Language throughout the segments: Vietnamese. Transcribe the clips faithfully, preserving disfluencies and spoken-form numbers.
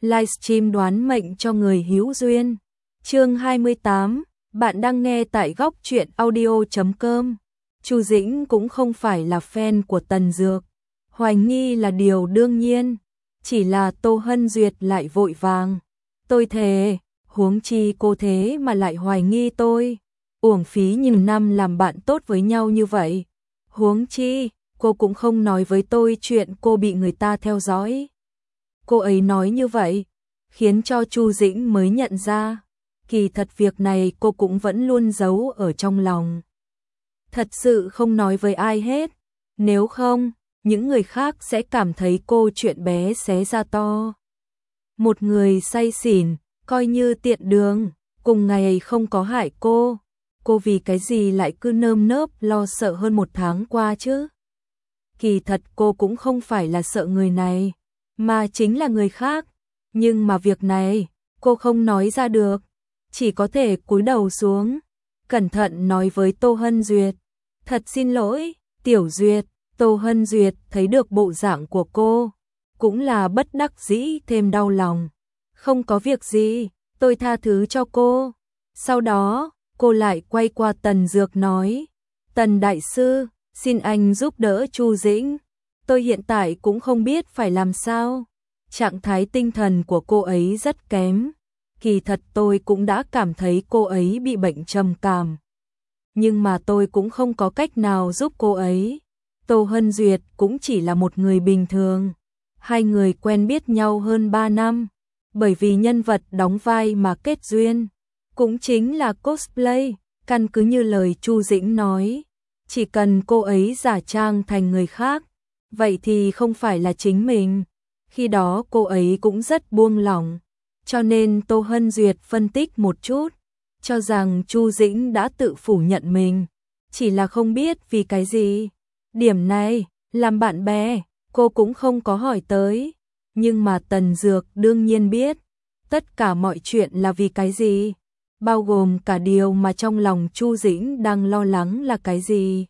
livestream đoán mệnh cho người hữu duyên. Chương hai mươi tám, bạn đang nghe tại góc truyện audio chấm com. Chu Dĩnh cũng không phải là fan của Tần Dược, hoài nghi là điều đương nhiên, chỉ là Tô Hân Duyệt lại vội vàng. Tôi thề, huống chi cô thế mà lại hoài nghi tôi, uổng phí nhiều năm làm bạn tốt với nhau như vậy. Huống chi, cô cũng không nói với tôi chuyện cô bị người ta theo dõi. Cô ấy nói như vậy, khiến cho Chu Dĩnh mới nhận ra, kỳ thật việc này cô cũng vẫn luôn giấu ở trong lòng. Thật sự không nói với ai hết, nếu không, những người khác sẽ cảm thấy cô chuyện bé xé ra to. Một người say xỉn, coi như tiện đường, cùng ngày không có hại cô, cô vì cái gì lại cứ nơm nớp lo sợ hơn một tháng qua chứ? Kỳ thật cô cũng không phải là sợ người này, mà chính là người khác, nhưng mà việc này, cô không nói ra được, chỉ có thể cúi đầu xuống, cẩn thận nói với Tô Hân Duyệt. Thật xin lỗi, Tiểu Duyệt. Tô Hân Duyệt thấy được bộ dạng của cô, cũng là bất đắc dĩ thêm đau lòng. Không có việc gì, tôi tha thứ cho cô. Sau đó, cô lại quay qua Tần Dược nói, Tần Đại Sư, xin anh giúp đỡ Chu Dĩnh. Tôi hiện tại cũng không biết phải làm sao. Trạng thái tinh thần của cô ấy rất kém. Kỳ thật tôi cũng đã cảm thấy cô ấy bị bệnh trầm cảm. Nhưng mà tôi cũng không có cách nào giúp cô ấy. Tô Hân Duyệt cũng chỉ là một người bình thường. Hai người quen biết nhau hơn ba năm. Bởi vì nhân vật đóng vai mà kết duyên. Cũng chính là cosplay. Căn cứ như lời Chu Dĩnh nói. Chỉ cần cô ấy giả trang thành người khác. Vậy thì không phải là chính mình. Khi đó cô ấy cũng rất buông lỏng. Cho nên Tô Hân Duyệt phân tích một chút. Cho rằng Chu Dĩnh đã tự phủ nhận mình. Chỉ là không biết vì cái gì. Điểm này, làm bạn bè, cô cũng không có hỏi tới. Nhưng mà Tần Dược đương nhiên biết. Tất cả mọi chuyện là vì cái gì. Bao gồm cả điều mà trong lòng Chu Dĩnh đang lo lắng là cái gì.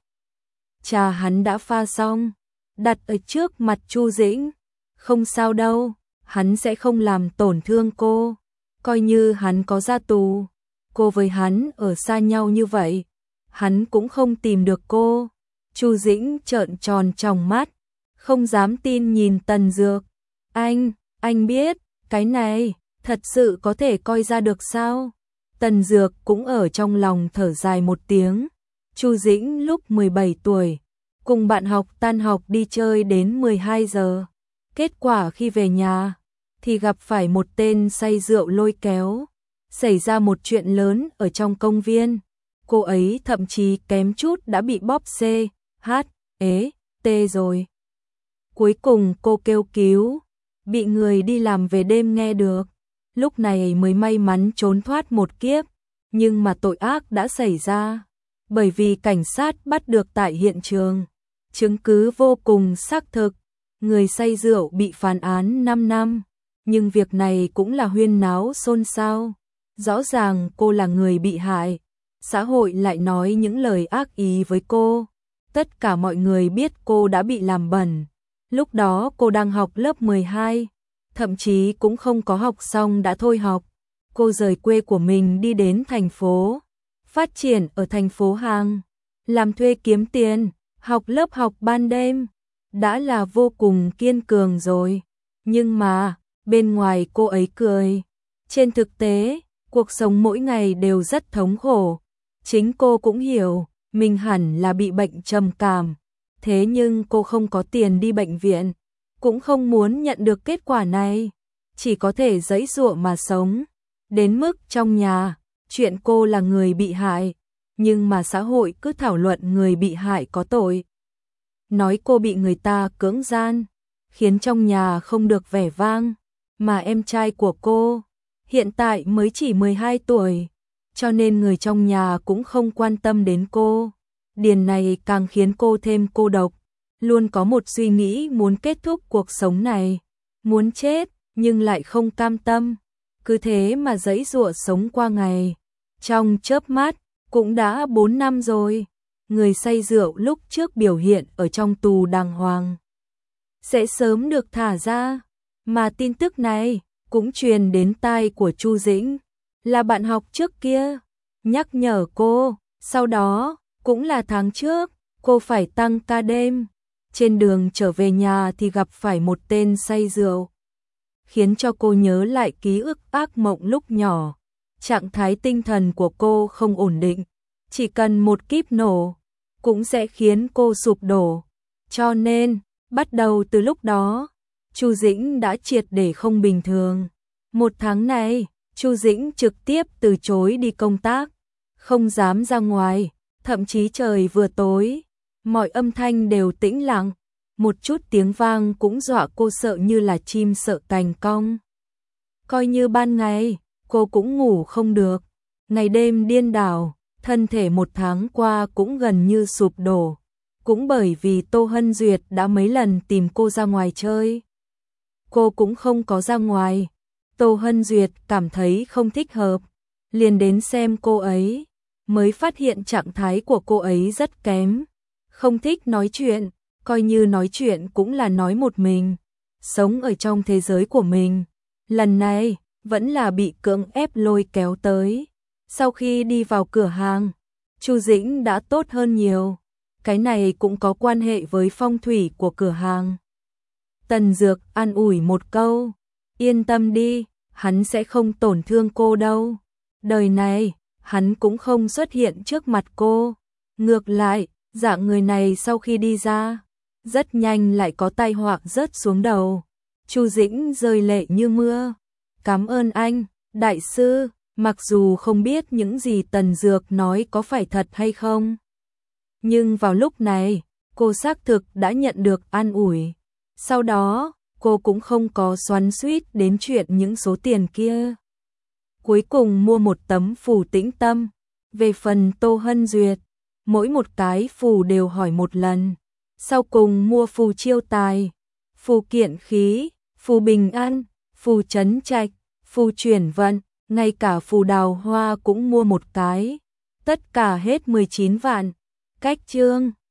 Trà hắn đã pha xong. Đặt ở trước mặt Chu Dĩnh. Không sao đâu, hắn sẽ không làm tổn thương cô. Coi như hắn có ra tù. Cô với hắn ở xa nhau như vậy. Hắn cũng không tìm được cô. Chu Dĩnh trợn tròn tròng mắt, không dám tin nhìn Tần Dược. Anh, anh biết, cái này, thật sự có thể coi ra được sao? Tần Dược cũng ở trong lòng thở dài một tiếng. Chu Dĩnh lúc mười bảy tuổi, cùng bạn học tan học đi chơi đến mười hai giờ. Kết quả khi về nhà, thì gặp phải một tên say rượu lôi kéo. Xảy ra một chuyện lớn ở trong công viên. Cô ấy thậm chí kém chút đã bị bóp C, H, ế, T rồi. Cuối cùng cô kêu cứu, bị người đi làm về đêm nghe được. Lúc này mới may mắn trốn thoát một kiếp. Nhưng mà tội ác đã xảy ra. Bởi vì cảnh sát bắt được tại hiện trường. Chứng cứ vô cùng xác thực. Người say rượu bị phán án năm năm. Nhưng việc này cũng là huyên náo xôn xao. Rõ ràng cô là người bị hại. Xã hội lại nói những lời ác ý với cô. Tất cả mọi người biết cô đã bị làm bẩn. Lúc đó cô đang học lớp mười hai. Thậm chí cũng không có học xong đã thôi học. Cô rời quê của mình đi đến thành phố. Phát triển ở thành phố Hàng. Làm thuê kiếm tiền. Học lớp học ban đêm. Đã là vô cùng kiên cường rồi. Nhưng mà, bên ngoài cô ấy cười. Trên thực tế, cuộc sống mỗi ngày đều rất thống khổ. Chính cô cũng hiểu, mình hẳn là bị bệnh trầm cảm. Thế nhưng cô không có tiền đi bệnh viện, cũng không muốn nhận được kết quả này. Chỉ có thể giãy giụa mà sống. Đến mức trong nhà, chuyện cô là người bị hại. Nhưng mà xã hội cứ thảo luận người bị hại có tội. Nói cô bị người ta cưỡng gian, khiến trong nhà không được vẻ vang. Mà em trai của cô, hiện tại mới chỉ mười hai tuổi. Cho nên người trong nhà cũng không quan tâm đến cô. Điền này càng khiến cô thêm cô độc. Luôn có một suy nghĩ muốn kết thúc cuộc sống này. Muốn chết, nhưng lại không cam tâm. Cứ thế mà giãy giụa sống qua ngày. Trong chớp mắt, cũng đã bốn năm rồi. Người say rượu lúc trước biểu hiện ở trong tù đàng hoàng. Sẽ sớm được thả ra. Mà tin tức này, cũng truyền đến tai của Chu Dĩnh, là bạn học trước kia, nhắc nhở cô, sau đó, cũng là tháng trước, cô phải tăng ca đêm, trên đường trở về nhà thì gặp phải một tên say rượu, khiến cho cô nhớ lại ký ức ác mộng lúc nhỏ, trạng thái tinh thần của cô không ổn định, chỉ cần một kíp nổ, cũng sẽ khiến cô sụp đổ, cho nên, bắt đầu từ lúc đó, Chu Dĩnh đã triệt để không bình thường. Một tháng này, Chu Dĩnh trực tiếp từ chối đi công tác, không dám ra ngoài, thậm chí trời vừa tối, mọi âm thanh đều tĩnh lặng, một chút tiếng vang cũng dọa cô sợ như là chim sợ cành cong. Coi như ban ngày, cô cũng ngủ không được, ngày đêm điên đảo, thân thể một tháng qua cũng gần như sụp đổ, cũng bởi vì Tô Hân Duyệt đã mấy lần tìm cô ra ngoài chơi. Cô cũng không có ra ngoài, Tô Hân Duyệt cảm thấy không thích hợp, liền đến xem cô ấy, mới phát hiện trạng thái của cô ấy rất kém, không thích nói chuyện, coi như nói chuyện cũng là nói một mình, sống ở trong thế giới của mình. Lần này, vẫn là bị cưỡng ép lôi kéo tới. Sau khi đi vào cửa hàng, Chu Dĩnh đã tốt hơn nhiều. Cái này cũng có quan hệ với phong thủy của cửa hàng. Tần Dược an ủi một câu, yên tâm đi, hắn sẽ không tổn thương cô đâu. Đời này, hắn cũng không xuất hiện trước mặt cô. Ngược lại, dạng người này sau khi đi ra, rất nhanh lại có tai họa rớt xuống đầu. Chu Dĩnh rơi lệ như mưa. Cảm ơn anh, đại sư, mặc dù không biết những gì Tần Dược nói có phải thật hay không. Nhưng vào lúc này, cô xác thực đã nhận được an ủi. Sau đó, cô cũng không có xoắn xuýt đến chuyện những số tiền kia. Cuối cùng mua một tấm phù tĩnh tâm. Về phần Tô Hân Duyệt, mỗi một cái phù đều hỏi một lần. Sau cùng mua phù chiêu tài, phù kiện khí, phù bình an, phù trấn trạch, phù chuyển vận, ngay cả phù đào hoa cũng mua một cái. Tất cả hết mười chín vạn. Cách chương